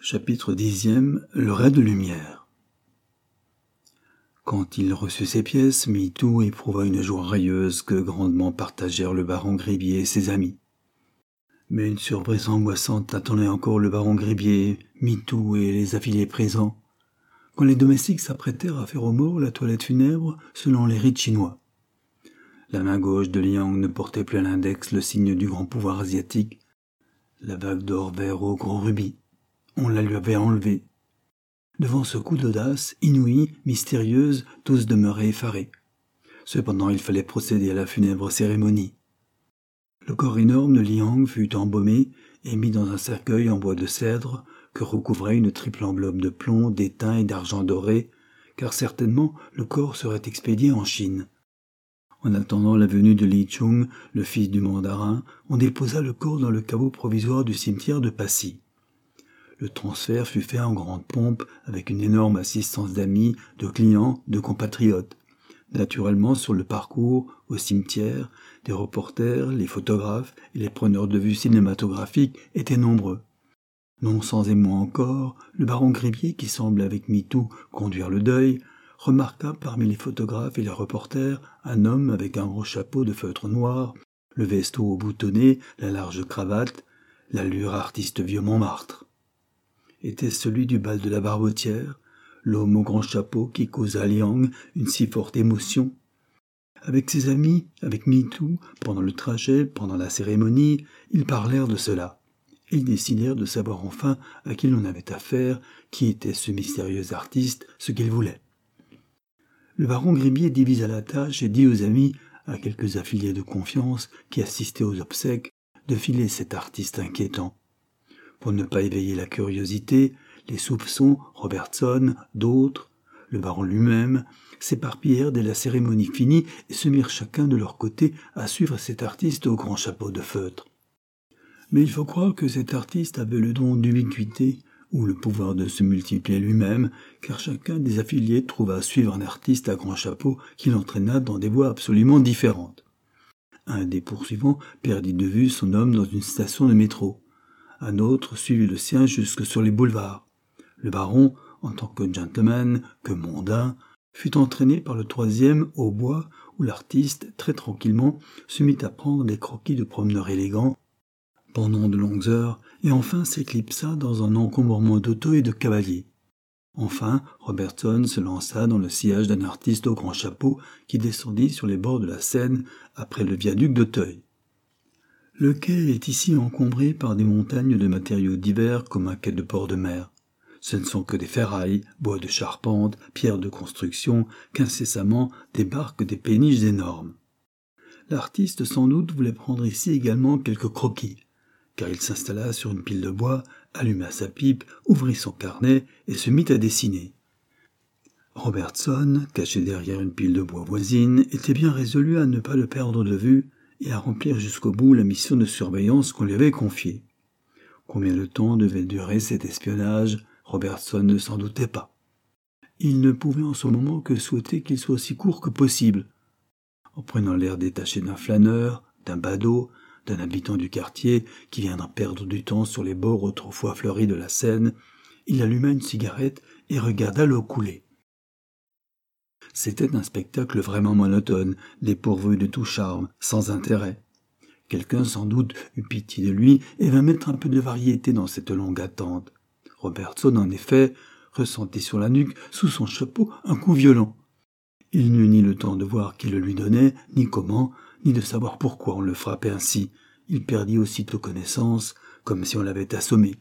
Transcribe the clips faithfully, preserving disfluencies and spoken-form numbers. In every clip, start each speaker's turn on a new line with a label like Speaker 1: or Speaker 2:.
Speaker 1: Chapitre dixième. Le ray de lumière. Quand il reçut ces pièces, Mitou éprouva une joie railleuse que grandement partagèrent le baron Gribier et ses amis. Mais une surprise angoissante attendait encore le baron Gribier, Mitou et les affiliés présents, quand les domestiques s'apprêtèrent à faire au mort la toilette funèbre selon les rites chinois. La main gauche de Liang ne portait plus à l'index le signe du grand pouvoir asiatique, la bague d'or vert au gros rubis. On la lui avait enlevée. Devant ce coup d'audace, inouïe, mystérieuse, tous demeuraient effarés. Cependant, il fallait procéder à la funèbre cérémonie. Le corps énorme de Liang fut embaumé et mis dans un cercueil en bois de cèdre que recouvrait une triple enveloppe de plomb, d'étain et d'argent doré, car certainement le corps serait expédié en Chine. En attendant la venue de Li Chung, le fils du mandarin, on déposa le corps dans le caveau provisoire du cimetière de Passy. Le transfert fut fait en grande pompe avec une énorme assistance d'amis, de clients, de compatriotes. Naturellement, sur le parcours, au cimetière, des reporters, les photographes et les preneurs de vue cinématographiques étaient nombreux. Non sans émoi encore, le baron Gribier, qui semble avec Mitou conduire le deuil, remarqua parmi les photographes et les reporters un homme avec un gros chapeau de feutre noir, le veston boutonné, la large cravate, l'allure artiste vieux Montmartre. Était celui du bal de la Barbotière, l'homme au grand chapeau qui causa à Liang une si forte émotion. Avec ses amis, avec Mitou, pendant le trajet, pendant la cérémonie, ils parlèrent de cela. Ils décidèrent de savoir enfin à qui l'on avait affaire, qui était ce mystérieux artiste, ce qu'il voulait. Le baron Gribier divisa la tâche et dit aux amis, à quelques affiliés de confiance qui assistaient aux obsèques, de filer cet artiste inquiétant. Pour ne pas éveiller la curiosité, les soupçons, Robertson, d'autres, le baron lui-même, s'éparpillèrent dès la cérémonie finie et se mirent chacun de leur côté à suivre cet artiste au grand chapeau de feutre. Mais il faut croire que cet artiste avait le don d'ubiquité, ou le pouvoir de se multiplier lui-même, car chacun des affiliés trouva à suivre un artiste à grand chapeau qui l'entraîna dans des voies absolument différentes. Un des poursuivants perdit de vue son homme dans une station de métro. Un autre suivit le sien jusque sur les boulevards. Le baron, en tant que gentleman, que mondain, fut entraîné par le troisième au bois où l'artiste, très tranquillement, se mit à prendre des croquis de promeneur élégant pendant de longues heures et enfin s'éclipsa dans un encombrement d'auto et de cavaliers. Enfin, Robertson se lança dans le sillage d'un artiste au grand chapeau qui descendit sur les bords de la Seine après le viaduc d'Auteuil. Le quai est ici encombré par des montagnes de matériaux divers comme un quai de port de mer. Ce ne sont que des ferrailles, bois de charpente, pierres de construction, qu'incessamment débarquent des péniches énormes. L'artiste sans doute voulait prendre ici également quelques croquis, car il s'installa sur une pile de bois, alluma sa pipe, ouvrit son carnet et se mit à dessiner. Robertson, caché derrière une pile de bois voisine, était bien résolu à ne pas le perdre de vue et à remplir jusqu'au bout la mission de surveillance qu'on lui avait confiée. Combien de temps devait durer cet espionnage, Robertson ne s'en doutait pas. Il ne pouvait en ce moment que souhaiter qu'il soit aussi court que possible. En prenant l'air détaché d'un flâneur, d'un badaud, d'un habitant du quartier qui viendra perdre du temps sur les bords autrefois fleuris de la Seine, il alluma une cigarette et regarda l'eau couler. C'était un spectacle vraiment monotone, dépourvu de tout charme, sans intérêt. Quelqu'un sans doute eut pitié de lui et vint mettre un peu de variété dans cette longue attente. Robertson, en effet, ressentit sur la nuque, sous son chapeau, un coup violent. Il n'eut ni le temps de voir qui le lui donnait, ni comment, ni de savoir pourquoi on le frappait ainsi. Il perdit aussitôt connaissance, comme si on l'avait assommé.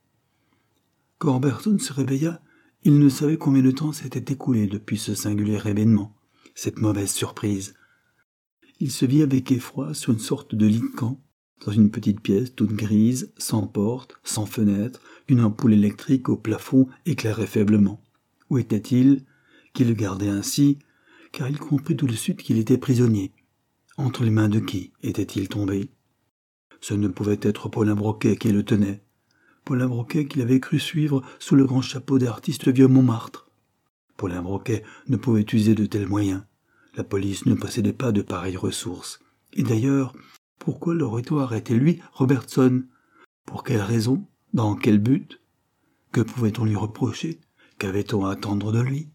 Speaker 1: Quand Robertson se réveilla, il ne savait combien de temps s'était écoulé depuis ce singulier événement, cette mauvaise surprise. Il se vit avec effroi sur une sorte de lit de camp, dans une petite pièce toute grise, sans porte, sans fenêtre, une ampoule électrique au plafond éclairait faiblement. Où était-il, qui le gardait ainsi, car il comprit tout de suite qu'il était prisonnier. Entre les mains de qui était-il tombé? Ce ne pouvait être Paulin Broquet qui le tenait. Paulin Broquet qu'il avait cru suivre sous le grand chapeau d'artiste vieux Montmartre. Paulin Broquet ne pouvait user de tels moyens. La police ne possédait pas de pareilles ressources. Et d'ailleurs, pourquoi l'aurait-on arrêté lui, Robertson? Pour quelle raison? Dans quel but? Que pouvait-on lui reprocher? Qu'avait-on à attendre de lui?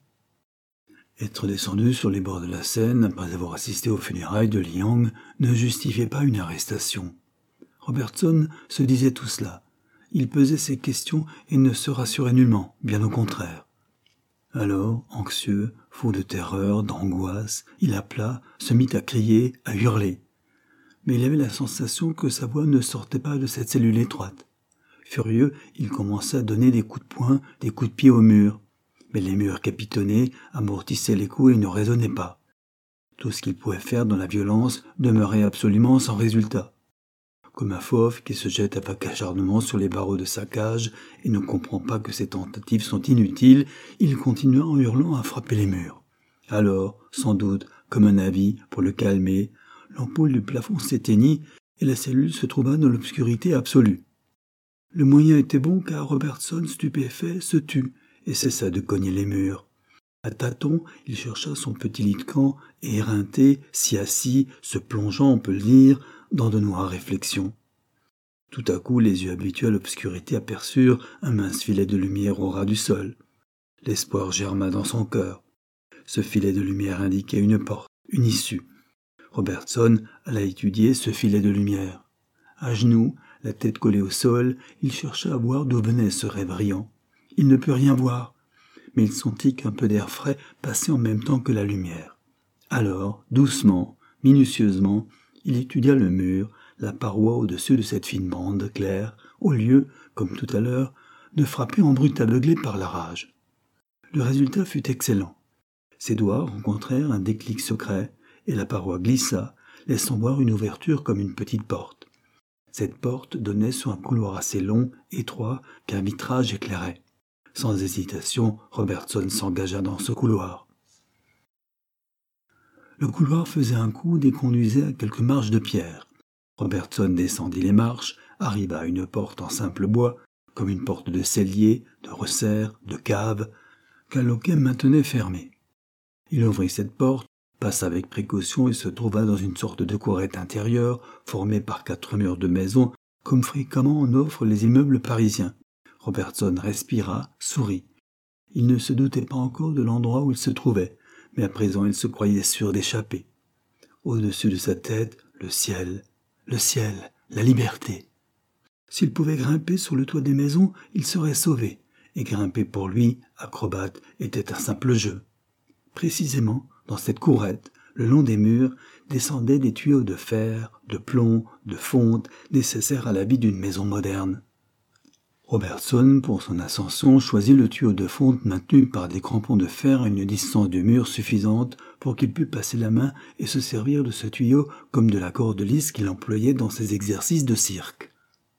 Speaker 1: Être descendu sur les bords de la Seine après avoir assisté aux funérailles de Liang ne justifiait pas une arrestation. Robertson se disait tout cela. Il pesait ses questions et ne se rassurait nullement, bien au contraire. Alors, anxieux, fou de terreur, d'angoisse, il appela, se mit à crier, à hurler. Mais il avait la sensation que sa voix ne sortait pas de cette cellule étroite. Furieux, il commença à donner des coups de poing, des coups de pied au mur. Mais les murs capitonnaient, amortissaient les coups et ne résonnaient pas. Tout ce qu'il pouvait faire dans la violence demeurait absolument sans résultat. Comme un fauve qui se jette avec acharnement sur les barreaux de sa cage et ne comprend pas que ses tentatives sont inutiles, il continua en hurlant à frapper les murs. Alors, sans doute, comme un avis pour le calmer, l'ampoule du plafond s'éteignit et la cellule se trouva dans l'obscurité absolue. Le moyen était bon car Robertson, stupéfait, se tut et cessa de cogner les murs. À tâtons, il chercha son petit lit de camp et éreinté, s'y assit, se plongeant, on peut le dire, dans de noires réflexions. Tout à coup, les yeux habitués à l'obscurité aperçurent un mince filet de lumière au ras du sol. L'espoir germa dans son cœur. Ce filet de lumière indiquait une porte, une issue. Robertson alla étudier ce filet de lumière. À genoux, la tête collée au sol, il chercha à voir d'où venait ce rêve brillant. Il ne put rien voir, mais il sentit qu'un peu d'air frais passait en même temps que la lumière. Alors, doucement, minutieusement, il étudia le mur, la paroi au-dessus de cette fine bande claire, au lieu, comme tout à l'heure, de frapper en brute aveuglé par la rage. Le résultat fut excellent. Ses doigts rencontrèrent un déclic secret, et la paroi glissa, laissant voir une ouverture comme une petite porte. Cette porte donnait sur un couloir assez long, étroit, qu'un vitrage éclairait. Sans hésitation, Robertson s'engagea dans ce couloir. Le couloir faisait un coude et conduisait à quelques marches de pierre. Robertson descendit les marches, arriva à une porte en simple bois, comme une porte de cellier, de resserre, de cave, qu'un loquet maintenait fermée. Il ouvrit cette porte, passa avec précaution et se trouva dans une sorte de courette intérieure, formée par quatre murs de maisons, comme fréquemment en offrent les immeubles parisiens. Robertson respira, sourit. Il ne se doutait pas encore de l'endroit où il se trouvait, mais à présent il se croyait sûr d'échapper. Au-dessus de sa tête, le ciel, le ciel, la liberté. S'il pouvait grimper sur le toit des maisons, il serait sauvé, et grimper pour lui, acrobate, était un simple jeu. Précisément, dans cette courette, le long des murs, descendaient des tuyaux de fer, de plomb, de fonte, nécessaires à la vie d'une maison moderne. Robertson, pour son ascension, choisit le tuyau de fonte maintenu par des crampons de fer à une distance du mur suffisante pour qu'il pût passer la main et se servir de ce tuyau comme de la corde lisse qu'il employait dans ses exercices de cirque.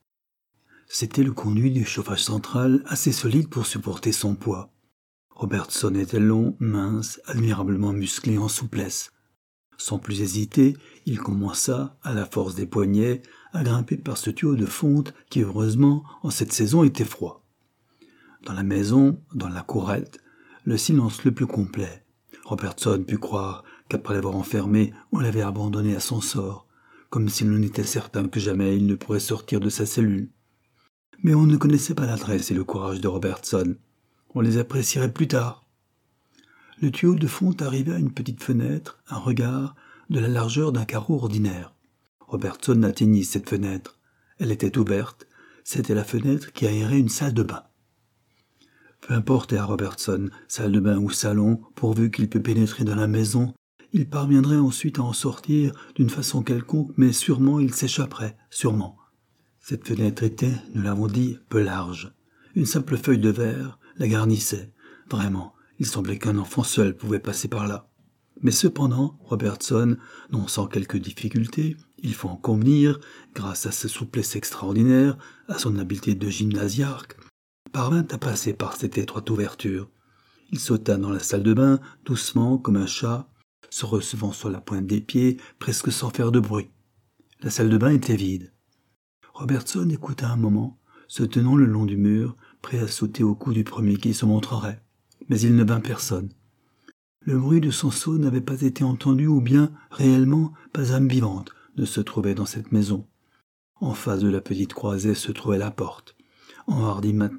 Speaker 1: C'était le conduit du chauffage central assez solide pour supporter son poids. Robertson était long, mince, admirablement musclé en souplesse. Sans plus hésiter, il commença, à la force des poignets, à grimper par ce tuyau de fonte qui, heureusement, en cette saison était froid. Dans la maison, dans la courette, le silence le plus complet. Robertson put croire qu'après l'avoir enfermé, on l'avait abandonné à son sort, comme s'il n'en était certain que jamais il ne pourrait sortir de sa cellule. Mais on ne connaissait pas l'adresse et le courage de Robertson. On les apprécierait plus tard. Le tuyau de fonte arrivait à une petite fenêtre, un regard, de la largeur d'un carreau ordinaire. Robertson atteignit cette fenêtre. Elle était ouverte. C'était la fenêtre qui aérait une salle de bain. Peu importe à Robertson, salle de bain ou salon, pourvu qu'il pût pénétrer dans la maison, il parviendrait ensuite à en sortir d'une façon quelconque, mais sûrement il s'échapperait, sûrement. Cette fenêtre était, nous l'avons dit, peu large. Une simple feuille de verre la garnissait. Vraiment, il semblait qu'un enfant seul pouvait passer par là. Mais cependant, Robertson, non sans quelques difficultés, il faut en convenir, grâce à sa souplesse extraordinaire, à son habileté de gymnasiarque, parvint à passer par cette étroite ouverture. Il sauta dans la salle de bain, doucement comme un chat, se recevant sur la pointe des pieds, presque sans faire de bruit. La salle de bain était vide. Robertson écouta un moment, se tenant le long du mur, prêt à sauter au cou du premier qui se montrerait. Mais il ne vint personne. Le bruit de son saut n'avait pas été entendu ou bien, réellement, pas âme vivante ne se trouvait dans cette maison. En face de la petite croisée se trouvait la porte. Enhardi maintenant,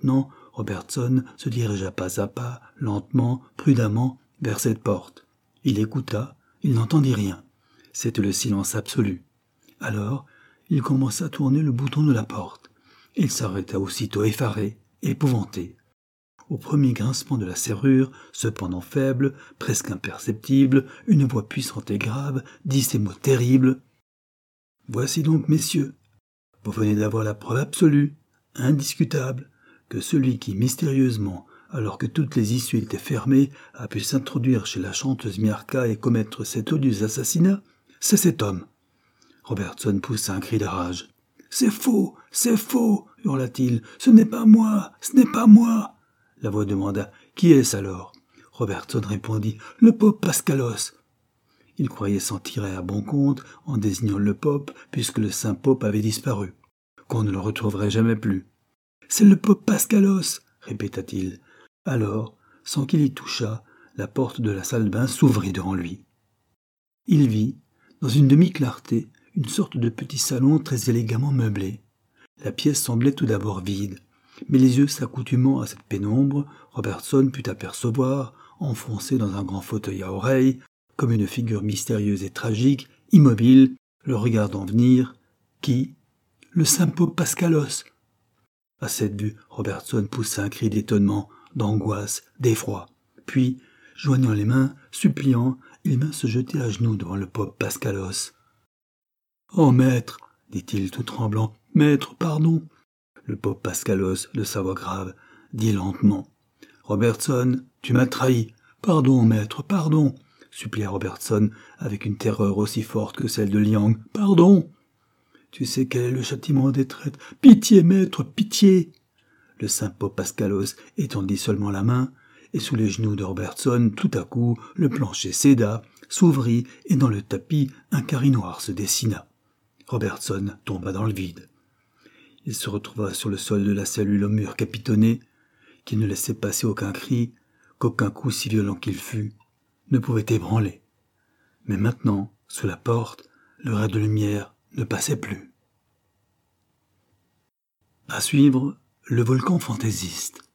Speaker 1: Robertson se dirigea pas à pas, lentement, prudemment, vers cette porte. Il écouta, il n'entendit rien. C'était le silence absolu. Alors, il commença à tourner le bouton de la porte. Il s'arrêta aussitôt effaré, épouvanté. Au premier grincement de la serrure, cependant faible, presque imperceptible, une voix puissante et grave dit ces mots terribles. « Voici donc, messieurs, vous venez d'avoir la preuve absolue, indiscutable, que celui qui, mystérieusement, alors que toutes les issues étaient fermées, a pu s'introduire chez la chanteuse Miarka et commettre cet odieux assassinat, c'est cet homme. » Robertson poussa un cri de rage. « C'est faux, c'est faux !» hurla-t-il. « Ce n'est pas moi, ce n'est pas moi !» La voix demanda « Qui est-ce alors ?» Robertson répondit « Le pope Pascalos !» Il croyait s'en tirer à bon compte en désignant le pope, puisque le saint pope avait disparu, qu'on ne le retrouverait jamais plus. « C'est le pope Pascalos !» répéta-t-il. Alors, sans qu'il y touchât, la porte de la salle de bain s'ouvrit devant lui. Il vit, dans une demi-clarté, une sorte de petit salon très élégamment meublé. La pièce semblait tout d'abord vide, mais les yeux s'accoutumant à cette pénombre, Robertson put apercevoir, enfoncé dans un grand fauteuil à oreilles, comme une figure mystérieuse et tragique, immobile, le regardant venir, qui? Le saint pope Pascalos. À cette vue, Robertson poussa un cri d'étonnement, d'angoisse, d'effroi. Puis, joignant les mains, suppliant, il vint se jeter à genoux devant le pope Pascalos. « Oh, maître !» dit-il tout tremblant. « Maître, pardon !» Le pope Pascalos, de sa voix grave, dit lentement. « Robertson, tu m'as trahi. Pardon, maître, pardon !» supplia Robertson avec une terreur aussi forte que celle de Liang. « Pardon !»« Tu sais quel est le châtiment des traîtres. Pitié, maître, pitié !» Le saint pope Pascalos étendit seulement la main, et sous les genoux de Robertson, tout à coup, le plancher céda, s'ouvrit, et dans le tapis, un carré noir se dessina. Robertson tomba dans le vide. Il se retrouva sur le sol de la cellule au mur capitonné, qui ne laissait passer aucun cri, qu'aucun coup si violent qu'il fût ne pouvait ébranler. Mais maintenant, sous la porte, le ray de lumière ne passait plus. À suivre, le volcan fantaisiste.